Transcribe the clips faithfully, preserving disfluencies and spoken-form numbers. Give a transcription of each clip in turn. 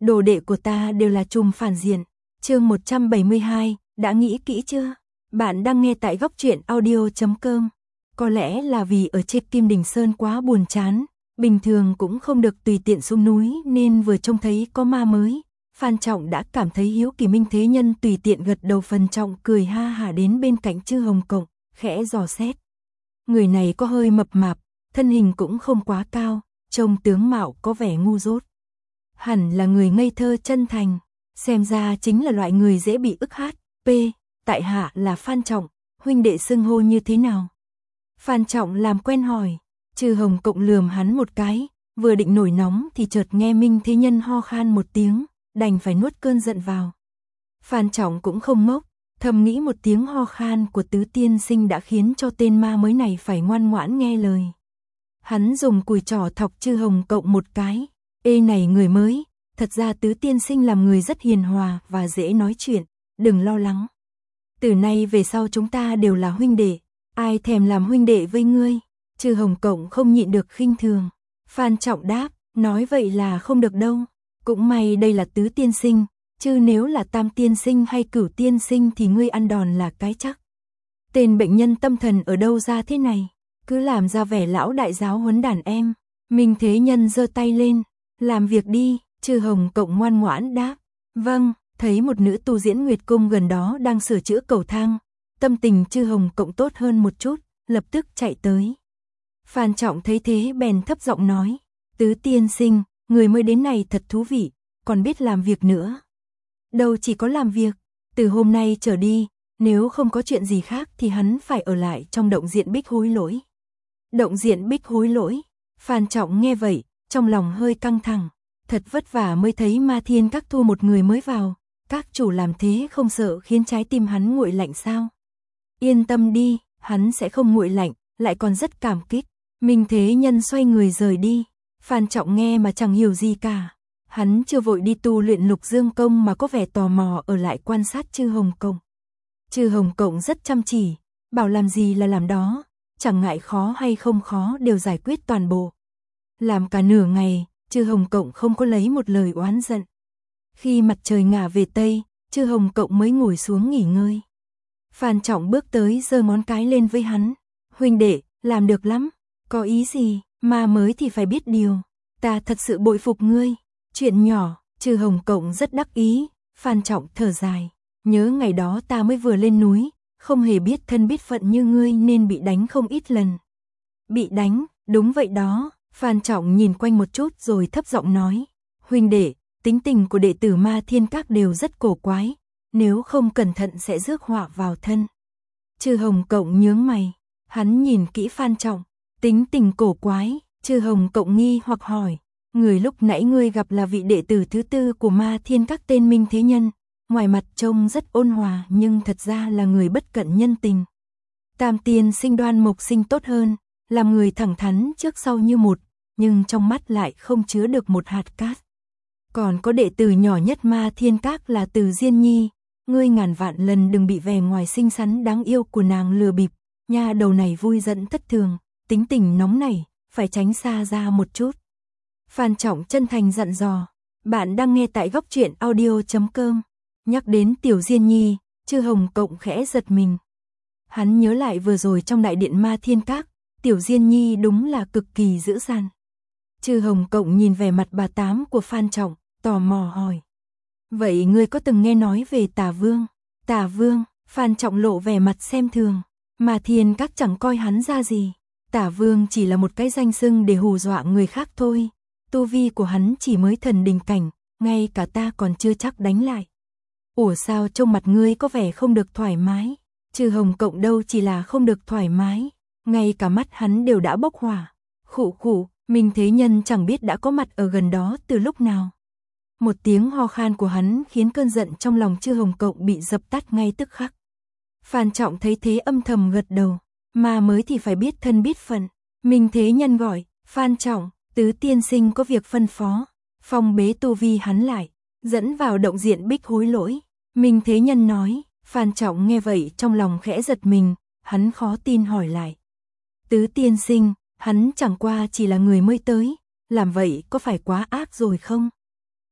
đồ đệ của ta đều là trùm phản diện. Chương một trăm bảy mươi hai, đã nghĩ kỹ chưa? Bạn đang nghe tại góc truyện audio chấm com. Có lẽ là vì ở trên Kim Đình Sơn quá buồn chán, bình thường cũng không được tùy tiện xuống núi nên vừa trông thấy có ma mới, Phan Trọng đã cảm thấy hiếu kỳ. Minh Thế Nhân tùy tiện gật đầu phần Trọng cười ha hả đến bên cạnh Chư Hồng Cộng, khẽ dò xét. Người này có hơi mập mạp, thân hình cũng không quá cao, trông tướng mạo có vẻ ngu dốt. Hẳn là người ngây thơ chân thành, xem ra chính là loại người dễ bị ức hát. P. Tại hạ là Phan Trọng, huynh đệ xưng hô như thế nào? Phan Trọng làm quen hỏi. Chư Hồng Cộng lườm hắn một cái, vừa định nổi nóng thì chợt nghe Minh Thế Nhân ho khan một tiếng, đành phải nuốt cơn giận vào. Phan Trọng cũng không ngốc, thầm nghĩ một tiếng ho khan của Tứ tiên sinh đã khiến cho tên ma mới này phải ngoan ngoãn nghe lời. Hắn dùng cùi trỏ thọc Chư Hồng Cộng một cái. Ê này người mới, thật ra Tứ tiên sinh làm người rất hiền hòa và dễ nói chuyện, đừng lo lắng. Từ nay về sau chúng ta đều là huynh đệ, ai thèm làm huynh đệ với ngươi? Chư Hồng Cộng không nhịn được khinh thường. Phan Trọng đáp, nói vậy là không được đâu. Cũng may đây là Tứ tiên sinh, chứ nếu là Tam tiên sinh hay Cửu tiên sinh thì ngươi ăn đòn là cái chắc. Tên bệnh nhân tâm thần ở đâu ra thế này? Cứ làm ra vẻ lão đại giáo huấn đàn em. Minh Thế Nhân giơ tay lên, làm việc đi. Chư Hồng Cộng ngoan ngoãn đáp, vâng. Thấy một nữ tu diễn Nguyệt Cung gần đó đang sửa chữa cầu thang, tâm tình Chư Hồng Cộng tốt hơn một chút, lập tức chạy tới. Phan Trọng thấy thế bèn thấp giọng nói, Tứ tiên sinh, người mới đến này thật thú vị, còn biết làm việc nữa. Đâu chỉ có làm việc, từ hôm nay trở đi, nếu không có chuyện gì khác thì hắn phải ở lại trong động diện Bích Hối Lỗi. Động diện Bích Hối Lỗi, Phan Trọng nghe vậy, trong lòng hơi căng thẳng, thật vất vả mới thấy Ma Thiên Các thu một người mới vào, các chủ làm thế không sợ khiến trái tim hắn nguội lạnh sao? Yên tâm đi, hắn sẽ không nguội lạnh, lại còn rất cảm kích. Minh Thế Nhân xoay người rời đi, Phan Trọng nghe mà chẳng hiểu gì cả. Hắn chưa vội đi tu luyện Lục Dương Công mà có vẻ tò mò ở lại quan sát Chư Hồng Cộng. Chư Hồng Cộng rất chăm chỉ, bảo làm gì là làm đó, chẳng ngại khó hay không khó đều giải quyết toàn bộ. Làm cả nửa ngày, Chư Hồng Cộng không có lấy một lời oán giận. Khi mặt trời ngả về Tây, Chư Hồng Cộng mới ngồi xuống nghỉ ngơi. Phan Trọng bước tới giơ ngón cái lên với hắn. Huynh đệ, làm được lắm. Có ý gì, ma mới thì phải biết điều. Ta thật sự bội phục ngươi. Chuyện nhỏ, Chư Hồng Cộng rất đắc ý. Phan Trọng thở dài. Nhớ ngày đó ta mới vừa lên núi, không hề biết thân biết phận như ngươi nên bị đánh không ít lần. Bị đánh, đúng vậy đó. Phan Trọng nhìn quanh một chút rồi thấp giọng nói. Huynh đệ, tính tình của đệ tử Ma Thiên Các đều rất cổ quái, nếu không cẩn thận sẽ rước họa vào thân. Chư Hồng Cộng nhướng mày, hắn nhìn kỹ Phan Trọng, tính tình cổ quái. Chư Hồng Cộng nghi hoặc hỏi, người lúc nãy ngươi gặp là vị đệ tử thứ tư của Ma Thiên Các tên Minh Thế Nhân, ngoài mặt trông rất ôn hòa nhưng thật ra là người bất cận nhân tình. Tam tiên sinh Đoan Mộc Sinh tốt hơn, làm người thẳng thắn trước sau như một, nhưng trong mắt lại không chứa được một hạt cát. Còn có đệ tử nhỏ nhất Ma Thiên Các là Từ Diên Nhi, ngươi ngàn vạn lần đừng bị vẻ ngoài xinh xắn đáng yêu của nàng lừa bịp, nha đầu này vui giận thất thường, tính tình nóng nảy, phải tránh xa ra một chút. Phan Trọng chân thành dặn dò, bạn đang nghe tại góc truyện audio chấm com. Nhắc đến Tiểu Diên Nhi, Chư Hồng Cộng khẽ giật mình. Hắn nhớ lại vừa rồi trong đại điện Ma Thiên Các, Tiểu Diên Nhi đúng là cực kỳ dữ dằn. Chư Hồng Cộng nhìn vẻ mặt bà tám của Phan Trọng, tò mò hỏi. Vậy ngươi có từng nghe nói về Tà Vương? Tà Vương, Phan Trọng lộ vẻ mặt xem thường. Ma Thiên Các chẳng coi hắn ra gì. Tà Vương chỉ là một cái danh xưng để hù dọa người khác thôi. Tu vi của hắn chỉ mới thần đình cảnh, ngay cả ta còn chưa chắc đánh lại. Ủa sao trông mặt ngươi có vẻ không được thoải mái? Chư Hồng Cộng đâu chỉ là không được thoải mái, ngay cả mắt hắn đều đã bốc hỏa. Khụ khụ, Minh Thế Nhân chẳng biết đã có mặt ở gần đó từ lúc nào. Một tiếng ho khan của hắn khiến cơn giận trong lòng Chư Hồng Cộng bị dập tắt ngay tức khắc. Phan Trọng thấy thế âm thầm gật đầu, ma mới thì phải biết thân biết phận. Minh Thế Nhân gọi, Phan Trọng, Tứ tiên sinh có việc phân phó. Phong bế tu vi hắn lại, dẫn vào động diện Bích Hối Lỗi. Minh Thế Nhân nói. Phan Trọng nghe vậy trong lòng khẽ giật mình, hắn khó tin hỏi lại. Tứ tiên sinh, hắn chẳng qua chỉ là người mới tới, làm vậy có phải quá ác rồi không?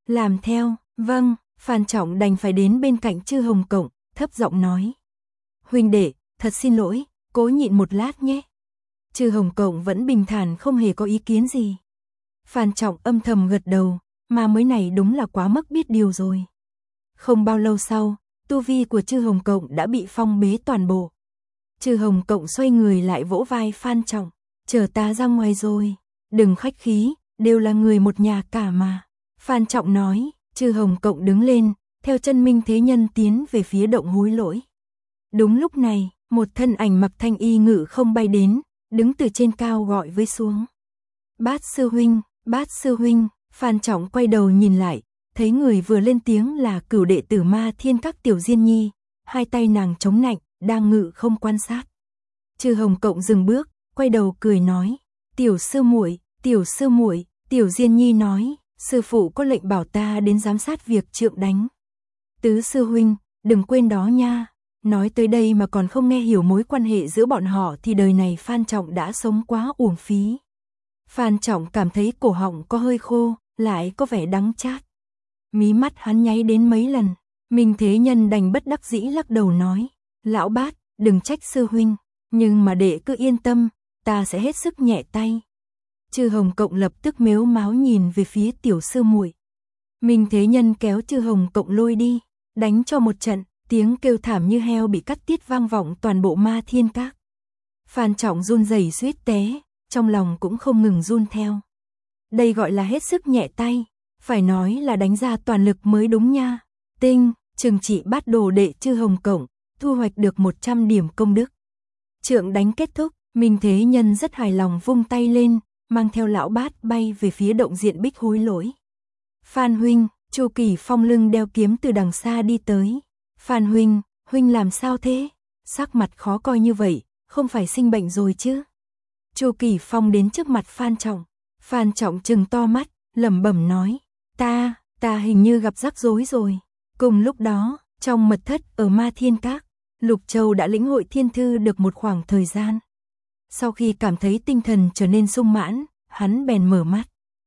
Làm theo, vâng, Phan Trọng đành phải đến bên cạnh Chư Hồng Cộng, thấp giọng nói. Huynh đệ, thật xin lỗi, cố nhịn một lát nhé. Chư Hồng Cộng vẫn bình thản không hề có ý kiến gì. Phan Trọng âm thầm gật đầu, mà mới này đúng là quá mức biết điều rồi. Không bao lâu sau, tu vi của Chư Hồng Cộng đã bị phong bế toàn bộ. Chư Hồng Cộng xoay người lại vỗ vai Phan Trọng, chờ ta ra ngoài rồi, đừng khách khí, đều là người một nhà cả mà. Phan Trọng nói, Chư Hồng Cộng đứng lên, theo chân Minh Thế Nhân tiến về phía động hối lỗi. Đúng lúc này, một thân ảnh mặc thanh y ngự không bay đến, đứng từ trên cao gọi với xuống. Bát sư huynh, Bát sư huynh. Phan Trọng quay đầu nhìn lại, thấy người vừa lên tiếng là cửu đệ tử Ma Thiên Các Tiểu Diên Nhi, hai tay nàng chống nạnh, đang ngự không quan sát. Chư Hồng Cộng dừng bước, quay đầu cười nói, "Tiểu sư muội, tiểu sư muội." Tiểu Diên Nhi nói, "Sư phụ có lệnh bảo ta đến giám sát việc trượng đánh." "Tứ sư huynh, đừng quên đó nha." Nói tới đây mà còn không nghe hiểu mối quan hệ giữa bọn họ thì đời này Phan Trọng đã sống quá uổng phí. Phan Trọng cảm thấy cổ họng có hơi khô, lại có vẻ đắng chát. Mí mắt hắn nháy đến mấy lần, Minh Thế Nhân đành bất đắc dĩ lắc đầu nói, "Lão Bát, đừng trách sư huynh, nhưng mà đệ cứ yên tâm, ta sẽ hết sức nhẹ tay." Chư Hồng Cộng lập tức mếu máo nhìn về phía tiểu sư muội. Minh Thế Nhân kéo Chư Hồng Cộng lôi đi, đánh cho một trận, tiếng kêu thảm như heo bị cắt tiết vang vọng toàn bộ Ma Thiên Các. Phan Trọng run rẩy suýt té, trong lòng cũng không ngừng run theo. Đây gọi là hết sức nhẹ tay, phải nói là đánh ra toàn lực mới đúng nha. Tinh, trừng trị Bát đồ đệ Chư Hồng Cộng, thu hoạch được một trăm điểm công đức. Trượng đánh kết thúc, Minh Thế Nhân rất hài lòng vung tay lên, mang theo lão Bát bay về phía động diện Bích Hối Lỗi. Phan huynh, Chu Kỳ Phong lưng đeo kiếm từ đằng xa đi tới. Phan huynh, huynh làm sao thế? Sắc mặt khó coi như vậy, không phải sinh bệnh rồi chứ? Chu Kỳ Phong đến trước mặt Phan Trọng. Phan Trọng trừng to mắt, lẩm bẩm nói, ta, ta hình như gặp rắc rối rồi. Cùng lúc đó, trong mật thất ở Ma Thiên Các, Lục Châu đã lĩnh hội thiên thư được một khoảng thời gian. Sau khi cảm thấy tinh thần trở nên sung mãn, hắn bèn mở mắt.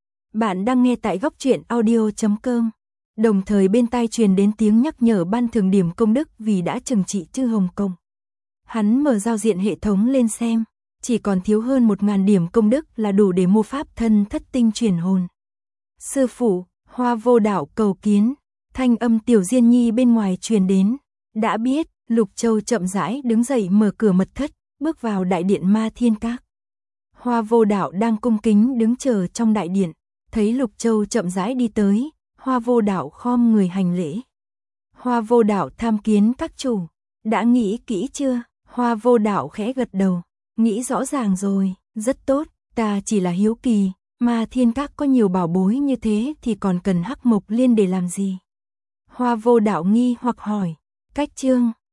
Bạn đang nghe tại góc truyện audio chấm com. Đồng thời bên tai truyền đến tiếng nhắc nhở ban thưởng điểm công đức vì đã trừng trị Chư Hồng Cộng. Hắn mở giao diện hệ thống lên xem, chỉ còn thiếu hơn một ngàn điểm công đức là đủ để mua pháp thân thất tinh chuyển hồn. Sư phụ, Hoa Vô Đạo cầu kiến. Thanh âm Tiểu Diên Nhi bên ngoài truyền đến. Đã biết, Lục Châu chậm rãi đứng dậy mở cửa mật thất, bước vào đại điện Ma Thiên Các. Hoa Vô Đạo đang cung kính đứng chờ trong đại điện, thấy Lục Châu chậm rãi đi tới, Hoa Vô Đạo khom người hành lễ. Hoa Vô Đạo tham kiến các chủ, đã nghĩ kỹ chưa? Hoa Vô Đạo khẽ gật đầu, nghĩ rõ ràng rồi, rất tốt, ta chỉ là hiếu kỳ, Ma Thiên Các có nhiều bảo bối như thế thì còn cần Hắc Mộc Liên để làm gì? Hoa Vô Đạo nghi hoặc hỏi, cách chương